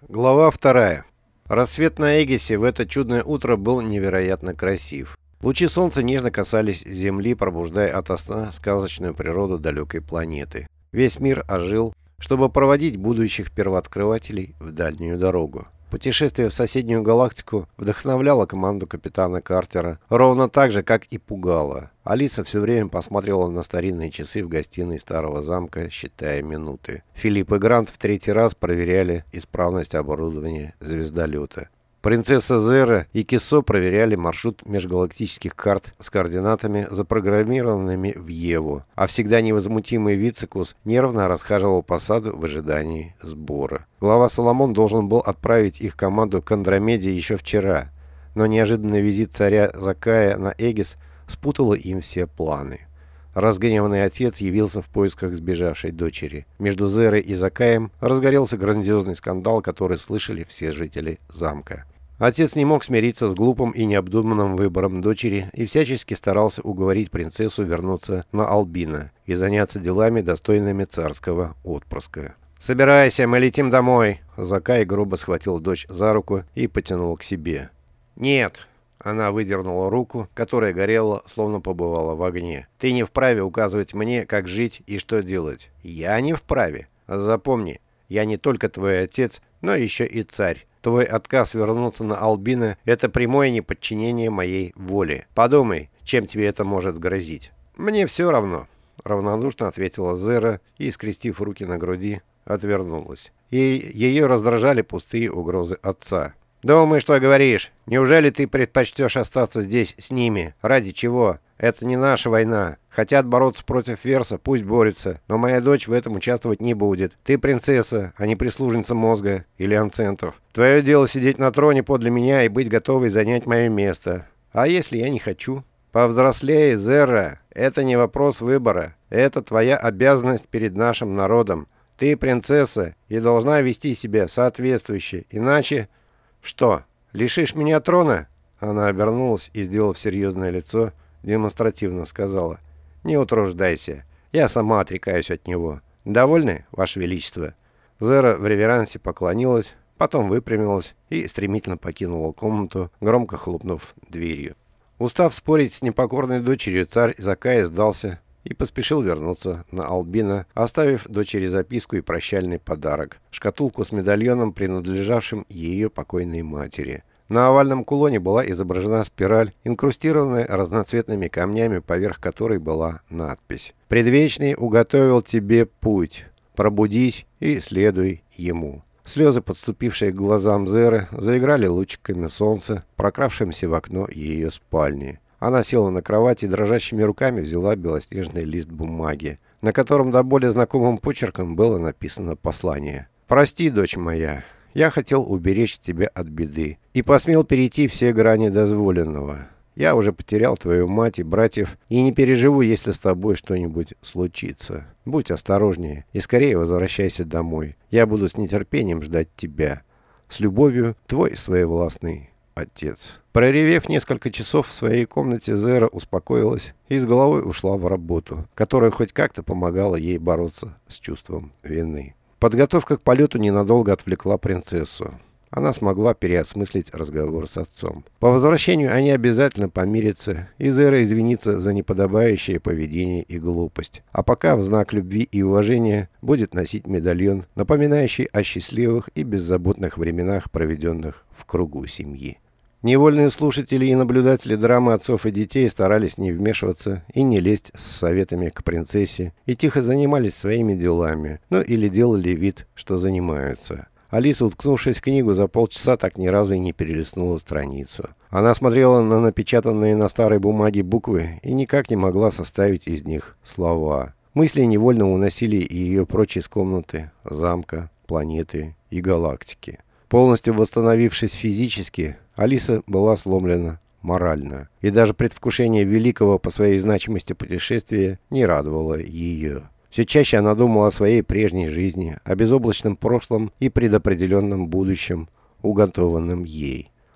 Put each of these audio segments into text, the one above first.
Глава 2. Рассвет на Эгисе в это чудное утро был невероятно красив. Лучи солнца нежно касались земли, пробуждая ото сна сказочную природу далекой планеты. Весь мир ожил, чтобы проводить будущих первооткрывателей в дальнюю дорогу. Путешествие в соседнюю галактику вдохновляло команду капитана Картера, ровно так же, как и пугало. Алиса все время посматривала на старинные часы в гостиной старого замка, считая минуты. Филипп и Грант в третий раз проверяли исправность оборудования звездолета. Принцесса Зера и Кисо проверяли маршрут межгалактических карт с координатами, запрограммированными в Еву, а всегда невозмутимый Вицикус нервно расхаживал по саду в ожидании сбора. Глава Соломон должен был отправить их команду к Андромеде еще вчера, но неожиданный визит царя Закая на Эгис спутал им все планы. Разгневанный отец явился в поисках сбежавшей дочери. Между Зерой и Закаем разгорелся грандиозный скандал, который слышали все жители замка. Отец не мог смириться с глупым и необдуманным выбором дочери и всячески старался уговорить принцессу вернуться на Албино и заняться делами, достойными царского отпрыска. «Собирайся, мы летим домой!» Закай грубо схватил дочь за руку и потянул к себе. «Нет!» Она выдернула руку, которая горела, словно побывала в огне. «Ты не вправе указывать мне, как жить и что делать. Я не вправе. Запомни, я не только твой отец, но еще и царь. Твой отказ вернуться на Албино – это прямое неподчинение моей воле. Подумай, чем тебе это может грозить». «Мне все равно», – равнодушно ответила Зера и, скрестив руки на груди, отвернулась. Ее раздражали пустые угрозы отца. «Думай, что говоришь. Неужели ты предпочтешь остаться здесь с ними? Ради чего? Это не наша война. Хотят бороться против Верса, пусть борются. Но моя дочь в этом участвовать не будет. Ты принцесса, а не прислужница мозга или анцентов. Твое дело сидеть на троне подле меня и быть готовой занять мое место. А если я не хочу? Повзрослей, Зерра. Это не вопрос выбора. Это твоя обязанность перед нашим народом. Ты принцесса и должна вести себя соответствующе. Иначе... «Что, лишишь меня трона?» Она обернулась и, сделав серьезное лицо, демонстративно сказала: «Не утруждайся, я сама отрекаюсь от него. Довольны, Ваше Величество?» Зера в реверансе поклонилась, потом выпрямилась и стремительно покинула комнату, громко хлопнув дверью. Устав спорить с непокорной дочерью, царь Закай сдался и поспешил вернуться на Албино, оставив дочери записку и прощальный подарок – шкатулку с медальоном, принадлежавшим ее покойной матери. На овальном кулоне была изображена спираль, инкрустированная разноцветными камнями, поверх которой была надпись: «Предвечный уготовил тебе путь. Пробудись и следуй ему». Слезы, подступившие к глазам Зеры, заиграли лучиками солнца, прокравшимся в окно ее спальни. Она села на кровати и дрожащими руками взяла белоснежный лист бумаги, на котором до боли знакомым почерком было написано послание. «Прости, дочь моя, я хотел уберечь тебя от беды и посмел перейти все грани дозволенного. Я уже потерял твою мать и братьев и не переживу, если с тобой что-нибудь случится. Будь осторожнее и скорее возвращайся домой. Я буду с нетерпением ждать тебя. С любовью, твой своевластный отец». Проревев несколько часов в своей комнате, Зера успокоилась и с головой ушла в работу, которая хоть как-то помогала ей бороться с чувством вины. Подготовка к полету ненадолго отвлекла принцессу. Она смогла переосмыслить разговор с отцом. По возвращению они обязательно помирятся, и Зера извинится за неподобающее поведение и глупость. А пока в знак любви и уважения будет носить медальон, напоминающий о счастливых и беззаботных временах, проведенных в кругу семьи. Невольные слушатели и наблюдатели драмы отцов и детей старались не вмешиваться и не лезть с советами к принцессе и тихо занимались своими делами, ну или делали вид, что занимаются. Алиса, уткнувшись в книгу, за полчаса так ни разу и не перелистнула страницу. Она смотрела на напечатанные на старой бумаге буквы и никак не могла составить из них слова. Мысли невольно уносили ее прочь из комнаты, замка, планеты и галактики. Полностью восстановившись физически, Алиса была сломлена морально, и даже предвкушение великого по своей значимости путешествия не радовало ее. Все чаще она думала о своей прежней жизни, о безоблачном прошлом и предопределенном будущем, уготованном ей.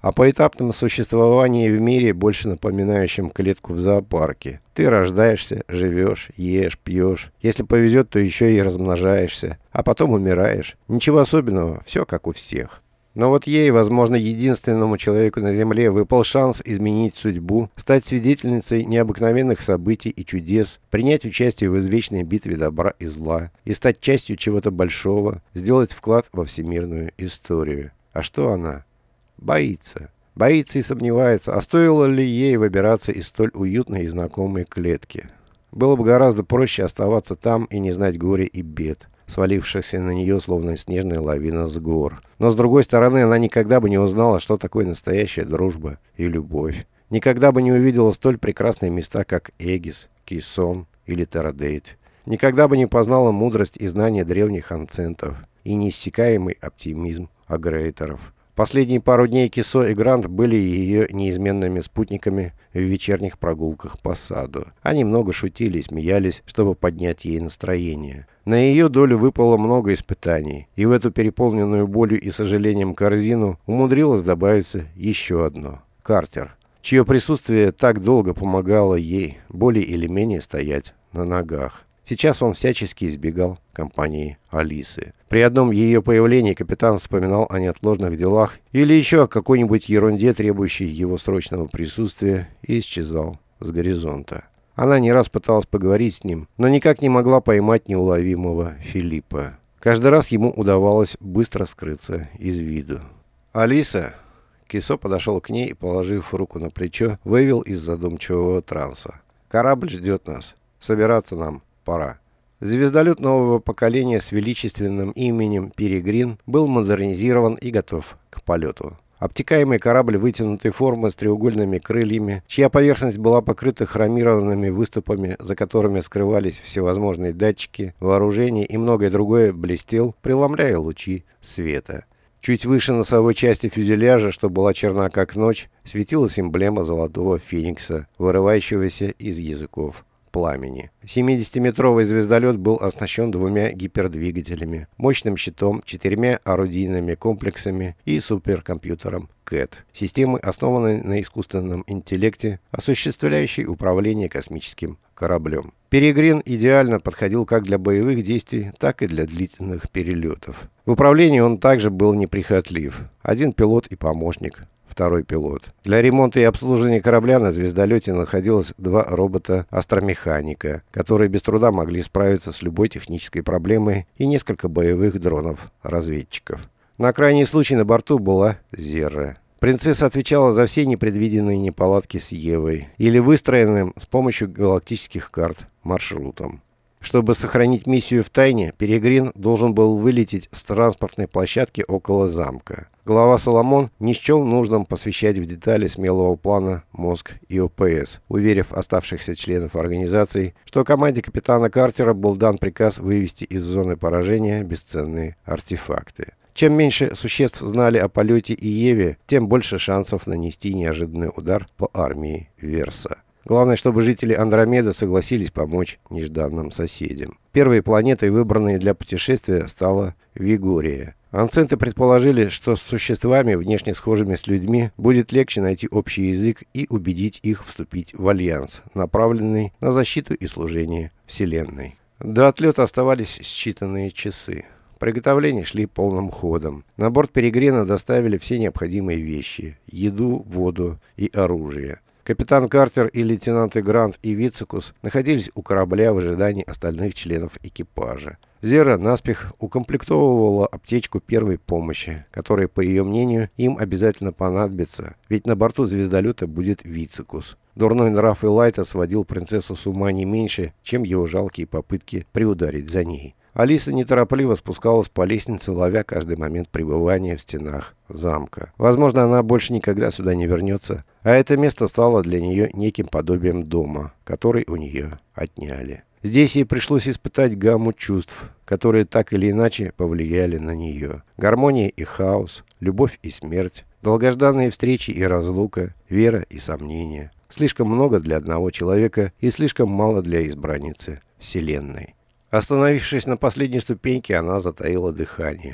о поэтапном существовании в мире, больше напоминающем клетку в зоопарке. Ты рождаешься, живешь, ешь, пьешь. Если повезет, то еще и размножаешься, а потом умираешь. Ничего особенного, все как у всех. Но вот ей, возможно, единственному человеку на Земле, выпал шанс изменить судьбу, стать свидетельницей необыкновенных событий и чудес, принять участие в извечной битве добра и зла, и стать частью чего-то большого, сделать вклад во всемирную историю. А что она? Боится. Боится и сомневается, а стоило ли ей выбираться из столь уютной и знакомой клетки. Было бы гораздо проще оставаться там и не знать горя и бед, свалившихся на нее, словно снежная лавина с гор. Но, с другой стороны, она никогда бы не узнала, что такое настоящая дружба и любовь. Никогда бы не увидела столь прекрасные места, как Эгис, Кейсон или Терадейт. Никогда бы не познала мудрость и знания древних анцентов и неиссякаемый оптимизм агрейторов. Последние пару дней Кисо и Грант были ее неизменными спутниками в вечерних прогулках по саду. Они много шутили и смеялись, чтобы поднять ей настроение. На ее долю выпало много испытаний, и в эту переполненную болью и сожалением корзину умудрилось добавиться еще одно – Картер, чье присутствие так долго помогало ей более или менее стоять на ногах. Сейчас он всячески избегал компании Алисы. При одном ее появлении капитан вспоминал о неотложных делах или еще о какой-нибудь ерунде, требующей его срочного присутствия, и исчезал с горизонта. Она не раз пыталась поговорить с ним, но никак не могла поймать неуловимого Филиппа. Каждый раз ему удавалось быстро скрыться из виду. «Алиса!» Кисо подошел к ней и, положив руку на плечо, вывел из задумчивого транса. «Корабль ждет нас. Собираться нам пора». Звездолет нового поколения с величественным именем «Перегрин» был модернизирован и готов к полету. Обтекаемый корабль вытянутой формы с треугольными крыльями, чья поверхность была покрыта хромированными выступами, за которыми скрывались всевозможные датчики, вооружение и многое другое, блестел, преломляя лучи света. Чуть выше носовой части фюзеляжа, что была черна как ночь, светилась эмблема золотого феникса, вырывающегося из языков пламени. 70-метровый звездолет был оснащен двумя гипердвигателями, мощным щитом, 4 орудийными комплексами и суперкомпьютером КЭТ, системой, основанной на искусственном интеллекте, осуществляющей управление космическим кораблем. Перегрин идеально подходил как для боевых действий, так и для длительных перелетов. В управлении он также был неприхотлив. Один пилот и помощник. Второй пилот. Для ремонта и обслуживания корабля на звездолете находилось 2 робота-астромеханика, которые без труда могли справиться с любой технической проблемой, и несколько боевых дронов-разведчиков. На крайний случай на борту была Зерра. Принцесса отвечала за все непредвиденные неполадки с Евой или выстроенным с помощью галактических карт маршрутом. Чтобы сохранить миссию в тайне, Перегрин должен был вылететь с транспортной площадки около замка. Глава Соломон не счел нужным посвящать в детали смелого плана мозг и ОПС, уверив оставшихся членов организации, что команде капитана Картера был дан приказ вывести из зоны поражения бесценные артефакты. Чем меньше существ знали о полете и Еве, тем больше шансов нанести неожиданный удар по армии Верса. Главное, чтобы жители Андромеды согласились помочь нежданным соседям. Первой планетой, выбранной для путешествия, стала Вигория. Анценты предположили, что с существами, внешне схожими с людьми, будет легче найти общий язык и убедить их вступить в альянс, направленный на защиту и служение Вселенной. До отлета оставались считанные часы. Приготовления шли полным ходом. На борт Перегрина доставили все необходимые вещи – еду, воду и оружие. Капитан Картер и лейтенанты Грант и Вицикус находились у корабля в ожидании остальных членов экипажа. Зера наспех укомплектовывала аптечку первой помощи, которая, по ее мнению, им обязательно понадобится, ведь на борту звездолета будет Вицикус. Дурной нрав Элайта сводил принцессу с ума не меньше, чем его жалкие попытки приударить за ней. Алиса неторопливо спускалась по лестнице, ловя каждый момент пребывания в стенах замка. Возможно, она больше никогда сюда не вернется, а это место стало для нее неким подобием дома, который у нее отняли. Здесь ей пришлось испытать гамму чувств, которые так или иначе повлияли на нее. Гармония и хаос, любовь и смерть, долгожданные встречи и разлука, вера и сомнения. Слишком много для одного человека и слишком мало для избранницы Вселенной. Остановившись на последней ступеньке, она затаила дыхание.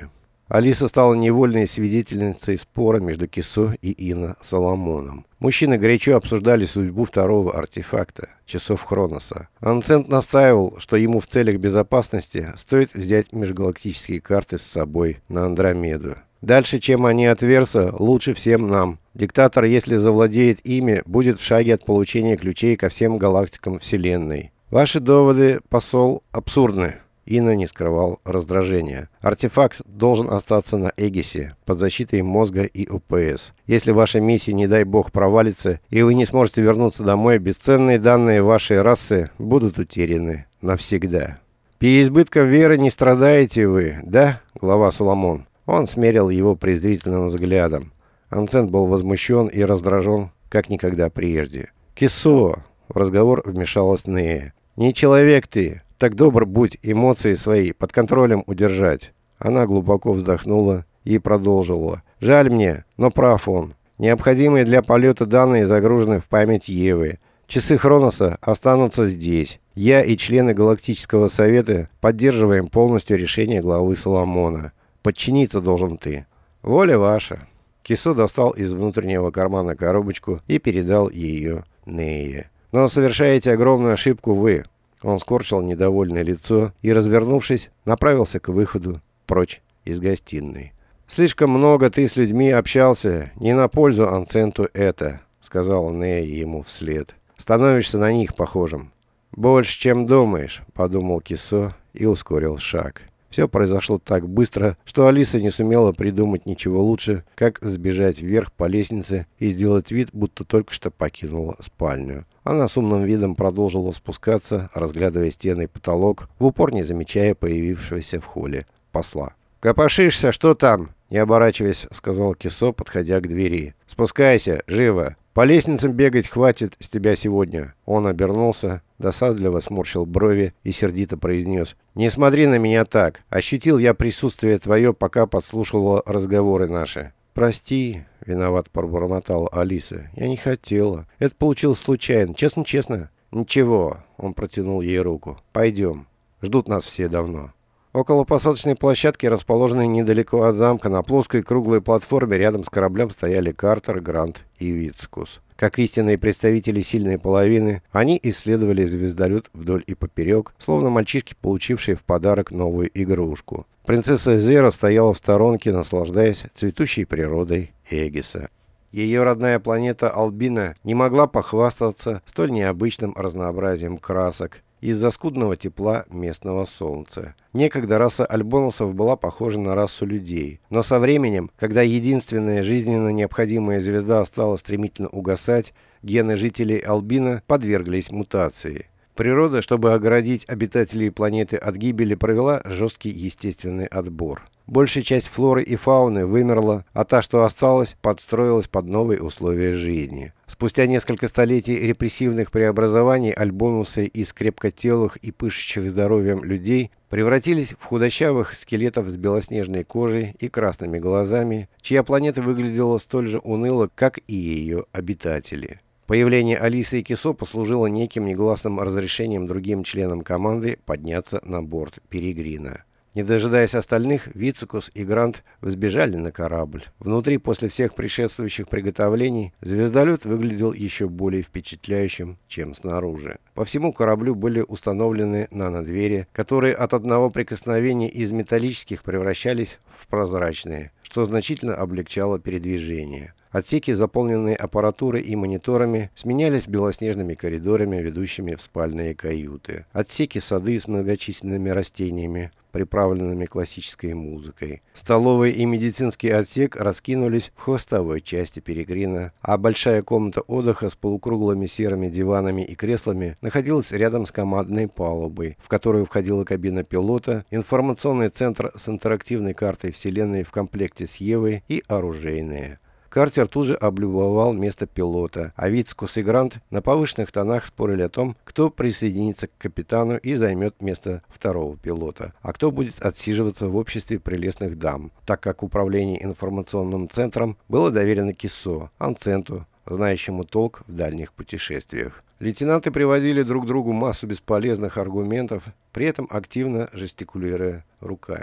Алиса стала невольной свидетельницей спора между Кисо и Инна Соломоном. Мужчины горячо обсуждали судьбу второго артефакта – часов Хроноса. Анцент настаивал, что ему в целях безопасности стоит взять межгалактические карты с собой на Андромеду. Дальше, чем они от Верса, лучше всем нам. Диктатор, если завладеет ими, будет в шаге от получения ключей ко всем галактикам Вселенной. Ваши доводы, посол, абсурдны. Инна не скрывал раздражения. Артефакт должен остаться на Эгисе, под защитой мозга и ОПС. Если ваша миссия, не дай бог, провалится, и вы не сможете вернуться домой, бесценные данные вашей расы будут утеряны навсегда. Переизбытком веры не страдаете вы, да, глава Соломон? Он смерил его презрительным взглядом. Анцент был возмущен и раздражен, как никогда прежде. «Кисо!» — в разговор вмешалась Нея. «Не человек ты! Так добр будь эмоции свои под контролем удержать». Она глубоко вздохнула и продолжила. «Жаль мне, но прав он. Необходимые для полета данные загружены в память Евы. Часы Хроноса останутся здесь. Я и члены Галактического Совета поддерживаем полностью решение главы Соломона. Подчиниться должен ты. Воля ваша». Кисо достал из внутреннего кармана коробочку и передал ее Нее. «Но совершаете огромную ошибку вы». Он скорчил недовольное лицо и, развернувшись, направился к выходу прочь из гостиной. «Слишком много ты с людьми общался, не на пользу Анценту это», — сказал Нея ему вслед. «Становишься на них похожим». «Больше, чем думаешь», — подумал Кисо и ускорил шаг. Все произошло так быстро, что Алиса не сумела придумать ничего лучше, как сбежать вверх по лестнице и сделать вид, будто только что покинула спальню. Она с умным видом продолжила спускаться, разглядывая стены и потолок, в упор не замечая появившегося в холле посла. «Копошишься, что там?» — не оборачиваясь, сказал Кисо, подходя к двери. «Спускайся, живо! По лестницам бегать хватит с тебя сегодня». Он обернулся, досадливо сморщил брови и сердито произнес: «Не смотри на меня так. Ощутил я присутствие твое, пока подслушивала разговоры наши». «Прости», — виноват пробормотала Алиса. «Я не хотела. Это получилось случайно. Честно-честно». «Ничего», — он протянул ей руку. «Пойдем. Ждут нас все давно». Около посадочной площадки, расположенной недалеко от замка, на плоской круглой платформе рядом с кораблем стояли Картер, Грант и Вицкус. Как истинные представители сильной половины, они исследовали звездолет вдоль и поперек, словно мальчишки, получившие в подарок новую игрушку. Принцесса Зера стояла в сторонке, наслаждаясь цветущей природой Эгиса. Ее родная планета Албина не могла похвастаться столь необычным разнообразием красок из-за скудного тепла местного солнца. Некогда раса альбонусов была похожа на расу людей, но со временем, когда единственная жизненно необходимая звезда стала стремительно угасать, гены жителей Албина подверглись мутации. Природа, чтобы оградить обитателей планеты от гибели, провела жесткий естественный отбор. Большая часть флоры и фауны вымерла, а та, что осталась, подстроилась под новые условия жизни. Спустя несколько столетий репрессивных преобразований альбонусы из крепкотелых и пышущих здоровьем людей превратились в худощавых скелетов с белоснежной кожей и красными глазами, чья планета выглядела столь же уныло, как и ее обитатели. Появление Алисы и Кисо послужило неким негласным разрешением другим членам команды подняться на борт Перегрина. Не дожидаясь остальных, Вицикус и Грант взбежали на корабль. Внутри, после всех предшествующих приготовлений, звездолет выглядел еще более впечатляющим, чем снаружи. По всему кораблю были установлены нанодвери, которые от одного прикосновения из металлических превращались в прозрачные, что значительно облегчало передвижение. Отсеки, заполненные аппаратурой и мониторами, сменялись белоснежными коридорами, ведущими в спальные каюты. Отсеки — сады с многочисленными растениями, приправленными классической музыкой. Столовый и медицинский отсек раскинулись в хвостовой части Перегрина, а большая комната отдыха с полукруглыми серыми диванами и креслами находилась рядом с командной палубой, в которую входила кабина пилота, информационный центр с интерактивной картой Вселенной в комплекте с Евой и оружейные. Картер тут же облюбовал место пилота, а Вицкус и Грант на повышенных тонах спорили о том, кто присоединится к капитану и займет место второго пилота, а кто будет отсиживаться в обществе прелестных дам, так как управление информационным центром было доверено Кисо, Анценту, знающему толк в дальних путешествиях. Лейтенанты приводили друг другу массу бесполезных аргументов, при этом активно жестикулируя руками.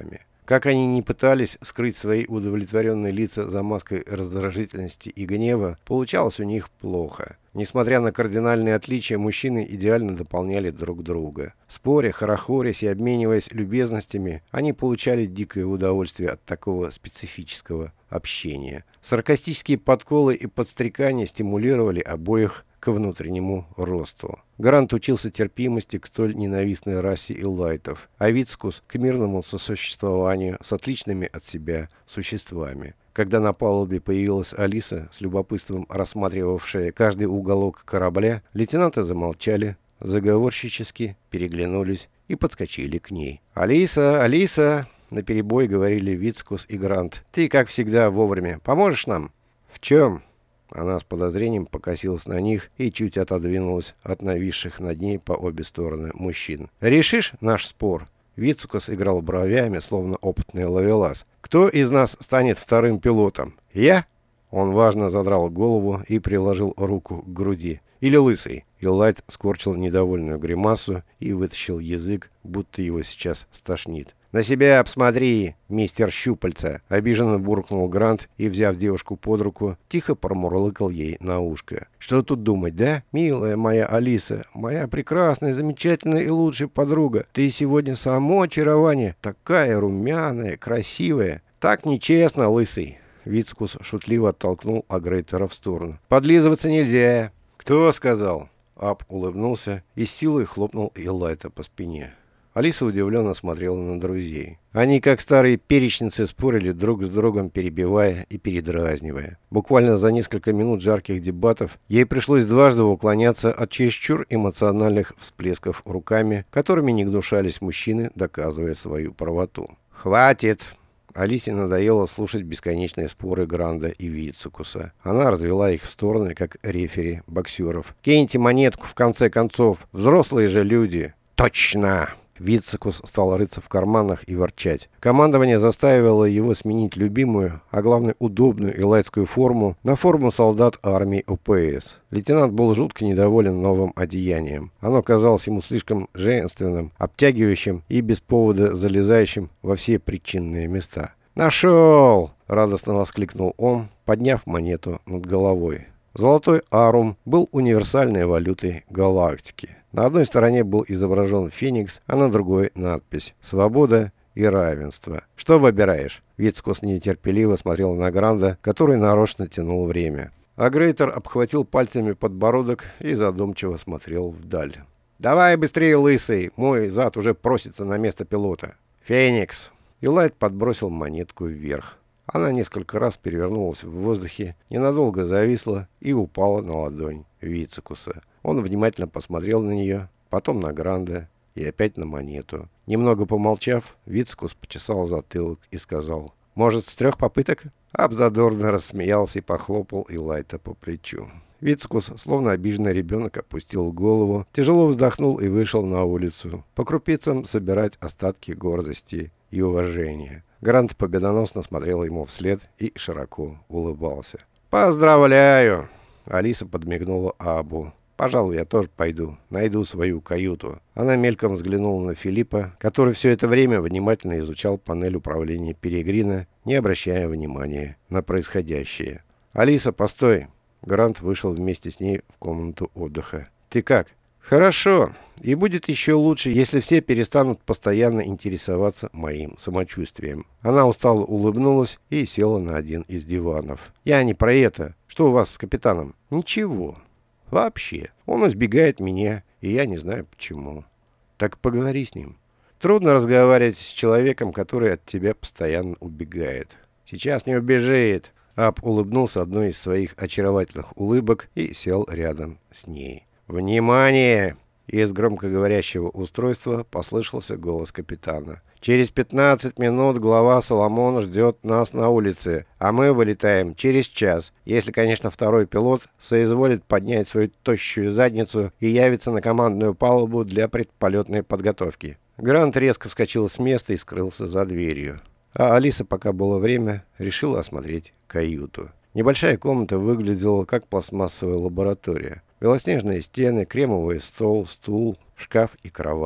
Как они ни пытались скрыть свои удовлетворенные лица за маской раздражительности и гнева, получалось у них плохо. Несмотря на кардинальные отличия, мужчины идеально дополняли друг друга. Споря, хорохорясь и обмениваясь любезностями, они получали дикое удовольствие от такого специфического общения. Саркастические подколы и подстрекания стимулировали обоих к внутреннему росту. Грант учился терпимости к столь ненавистной расе элайтов, а Вицкус к мирному сосуществованию с отличными от себя существами. Когда на палубе появилась Алиса, с любопытством рассматривавшая каждый уголок корабля, лейтенанты замолчали, заговорщически переглянулись и подскочили к ней. «Алиса, Алиса!» — наперебой говорили Вицкус и Грант. «Ты, как всегда, вовремя. Поможешь нам?» «В чем?» Она с подозрением покосилась на них и чуть отодвинулась от нависших над ней по обе стороны мужчин. «Решишь наш спор?» Вицкус играл бровями, словно опытный ловелас. «Кто из нас станет вторым пилотом? Я?» Он важно задрал голову и приложил руку к груди. «Или Лысый?» Элайт скорчил недовольную гримасу и вытащил язык, будто его сейчас стошнит. «На себя обсмотри, мистер Щупальца!» — обиженно буркнул Грант и, взяв девушку под руку, тихо промурлыкал ей на ушко. «Что тут думать, да? Милая моя Алиса, моя прекрасная, замечательная и лучшая подруга, ты сегодня само очарование, такая румяная, красивая. Так нечестно, Лысый!» Вицкус шутливо оттолкнул Агрейтера в сторону. «Подлизываться нельзя!» «Кто сказал?» Аб улыбнулся и с силой хлопнул Элайта по спине. Алиса удивленно смотрела на друзей. Они, как старые перечницы, спорили друг с другом, перебивая и передразнивая. Буквально за несколько минут жарких дебатов ей пришлось дважды уклоняться от чересчур эмоциональных всплесков руками, которыми не гнушались мужчины, доказывая свою правоту. «Хватит!» Алисе надоело слушать бесконечные споры Гранда и Вицкуса. Она развела их в стороны, как рефери боксеров. «Киньте монетку, в конце концов! Взрослые же люди!» «Точно!» Вицкус стал рыться в карманах и ворчать. Командование заставило его сменить любимую, а главное удобную элайтскую форму на форму солдат армии ОПС. Лейтенант был жутко недоволен новым одеянием. Оно казалось ему слишком женственным, обтягивающим и без повода залезающим во все причинные места. «Нашел!» — радостно воскликнул он, подняв монету над головой. Золотой арум был универсальной валютой галактики. На одной стороне был изображен Феникс, а на другой надпись «Свобода и равенство». «Что выбираешь?» Вицкус нетерпеливо смотрел на Гранда, который нарочно тянул время. А Грейтер обхватил пальцами подбородок и задумчиво смотрел вдаль. «Давай быстрее, Лысый! Мой зад уже просится на место пилота!» «Феникс!» Элайт подбросил монетку вверх. Она несколько раз перевернулась в воздухе, ненадолго зависла и упала на ладонь Вицкуса. Он внимательно посмотрел на нее, потом на Гранда и опять на монету. Немного помолчав, Вицкус почесал затылок и сказал: «Может, с 3 попыток?» Аб задорно рассмеялся и похлопал Элайта по плечу. Вицкус, словно обиженный ребенок, опустил голову, тяжело вздохнул и вышел на улицу, по крупицам собирать остатки гордости и уважения. Грант победоносно смотрел ему вслед и широко улыбался. «Поздравляю!» Алиса подмигнула Абу. «Пожалуй, я тоже пойду. Найду свою каюту». Она мельком взглянула на Филиппа, который все это время внимательно изучал панель управления Перегрина, не обращая внимания на происходящее. «Алиса, постой!» Грант вышел вместе с ней в комнату отдыха. «Ты как?» «Хорошо. И будет еще лучше, если все перестанут постоянно интересоваться моим самочувствием». Она устало улыбнулась и села на один из диванов. «Я не про это. Что у вас с капитаном?» «Ничего. Вообще. Он избегает меня, и я не знаю почему». «Так поговори с ним». «Трудно разговаривать с человеком, который от тебя постоянно убегает». «Сейчас не убежит». Аб улыбнулся одной из своих очаровательных улыбок и сел рядом с ней. «Внимание!» Из громкоговорящего устройства послышался голос капитана. «Через 15 минут глава Соломон ждет нас на улице, а мы вылетаем через час, если, конечно, второй пилот соизволит поднять свою тощую задницу и явится на командную палубу для предполетной подготовки». Грант резко вскочил с места и скрылся за дверью. А Алиса, пока было время, решила осмотреть каюту. Небольшая комната выглядела как пластмассовая лаборатория. Белоснежные стены, кремовый стол, стул, шкаф и кровать.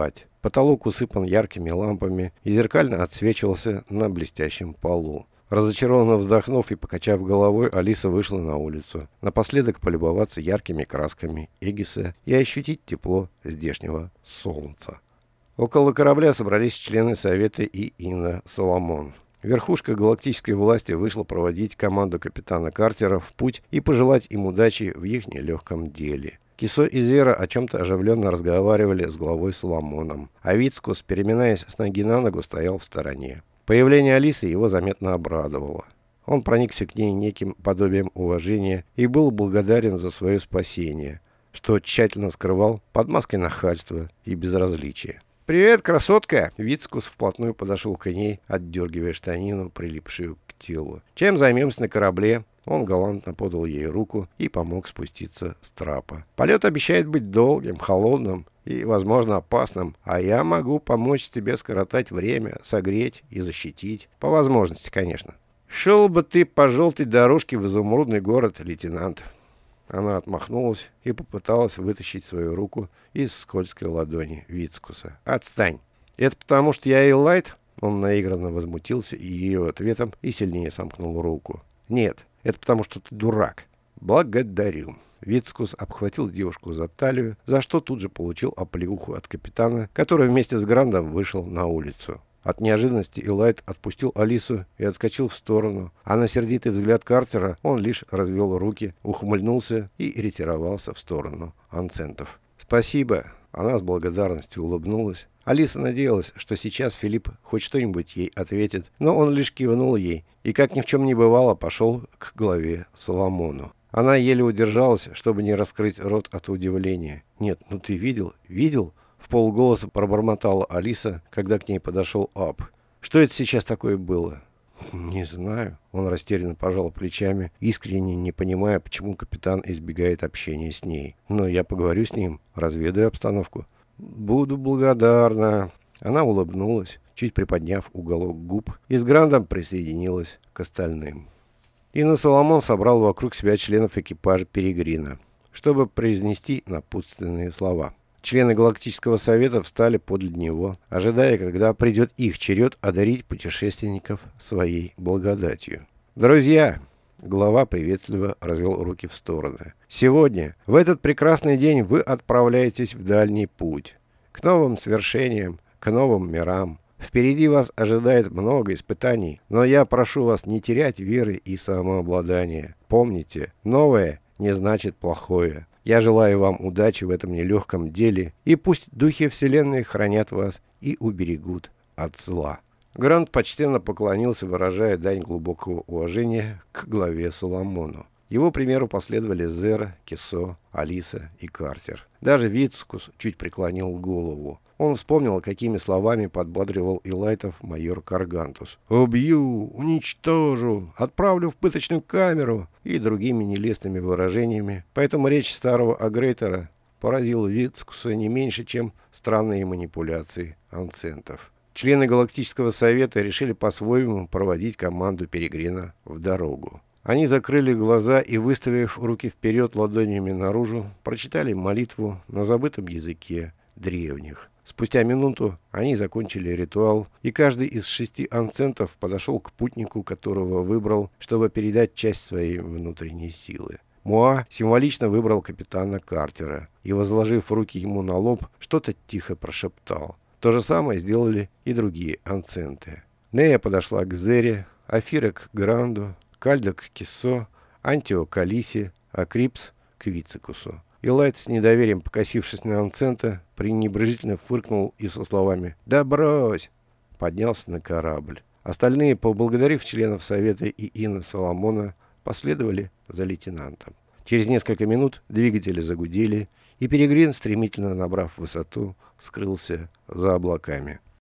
Потолок усыпан яркими лампами и зеркально отсвечивался на блестящем полу. Разочарованно вздохнув и покачав головой, Алиса вышла на улицу, напоследок полюбоваться яркими красками Эгиса и ощутить тепло здешнего солнца. Около корабля собрались члены Совета и Инна Соломон. Верхушка галактической власти вышла проводить команду капитана Картера в путь и пожелать им удачи в их нелегком деле. Кисо и Зера о чем-то оживленно разговаривали с главой Соломоном, а Вицкус, переминаясь с ноги на ногу, стоял в стороне. Появление Алисы его заметно обрадовало. Он проникся к ней неким подобием уважения и был благодарен за свое спасение, что тщательно скрывал под маской нахальства и безразличия. «Привет, красотка!» Вицкус вплотную подошел к ней, отдергивая штанину, прилипшую к телу. «Чем займемся на корабле?» Он галантно подал ей руку и помог спуститься с трапа. «Полет обещает быть долгим, холодным и, возможно, опасным, а я могу помочь тебе скоротать время, согреть и защитить. По возможности, конечно. Шел бы ты по желтой дорожке в изумрудный город, лейтенант». Она отмахнулась и попыталась вытащить свою руку из скользкой ладони Вицкуса. «Отстань! Это потому, что я Элайт?» Он наигранно возмутился и ее ответом и сильнее сомкнул руку. «Нет, это потому, что ты дурак. Благодарю». Вицкус обхватил девушку за талию, за что тут же получил оплеуху от капитана, который вместе с Грандом вышел на улицу. От неожиданности Элайт отпустил Алису и отскочил в сторону, а на сердитый взгляд Картера он лишь развел руки, ухмыльнулся и ретировался в сторону анцентов. «Спасибо». Она с благодарностью улыбнулась. Алиса надеялась, что сейчас Филипп хоть что-нибудь ей ответит, но он лишь кивнул ей и, как ни в чем не бывало, пошел к главе Соломону. Она еле удержалась, чтобы не раскрыть рот от удивления. «Нет, ну ты видел? Видел?» В полголоса пробормотала Алиса, когда к ней подошел Аб. «Что это сейчас такое было?» «Не знаю». Он растерянно пожал плечами, искренне не понимая, почему капитан избегает общения с ней. «Но я поговорю с ним, разведаю обстановку». «Буду благодарна». Она улыбнулась, чуть приподняв уголок губ, и с Грандом присоединилась к остальным. Инна Соломон собрал вокруг себя членов экипажа Перегрина, чтобы произнести напутственные слова. Члены Галактического Совета встали подле него, ожидая, когда придет их черед одарить путешественников своей благодатью. «Друзья!» — глава приветливо развел руки в стороны. «Сегодня, в этот прекрасный день, вы отправляетесь в дальний путь, к новым свершениям, к новым мирам. Впереди вас ожидает много испытаний, но я прошу вас не терять веры и самообладания. Помните, новое не значит плохое. Я желаю вам удачи в этом нелегком деле, и пусть духи Вселенной хранят вас и уберегут от зла». Грант почтенно поклонился, выражая дань глубокого уважения к главе Соломону. Его примеру последовали Зера, Кисо, Алиса и Картер. Даже Вицкус чуть преклонил голову. Он вспомнил, какими словами подбадривал Элайтов майор Каргантус. «Убью, уничтожу, отправлю в пыточную камеру» и другими нелестными выражениями. Поэтому речь старого Агрейтера поразила Вицкуса не меньше, чем странные манипуляции анцентов. Члены Галактического Совета решили по-своему проводить команду Перегрина в дорогу. Они закрыли глаза и, выставив руки вперед ладонями наружу, прочитали молитву на забытом языке древних. Спустя минуту они закончили ритуал, и каждый из 6 анцентов подошел к путнику, которого выбрал, чтобы передать часть своей внутренней силы. Муа символично выбрал капитана Картера и, возложив руки ему на лоб, что-то тихо прошептал. То же самое сделали и другие анценты. Нея подошла к Зере, Афира к Гранду, Кальда к Кисо, Антио к Алисе, а Крипс к Вицикусу. Элайт, с недоверием покосившись на анцента, пренебрежительно фыркнул и со словами «Да брось!» поднялся на корабль. Остальные, поблагодарив членов Совета и Инна Соломона, последовали за лейтенантом. Через несколько минут двигатели загудели, и Перегрин, стремительно набрав высоту, скрылся за облаками.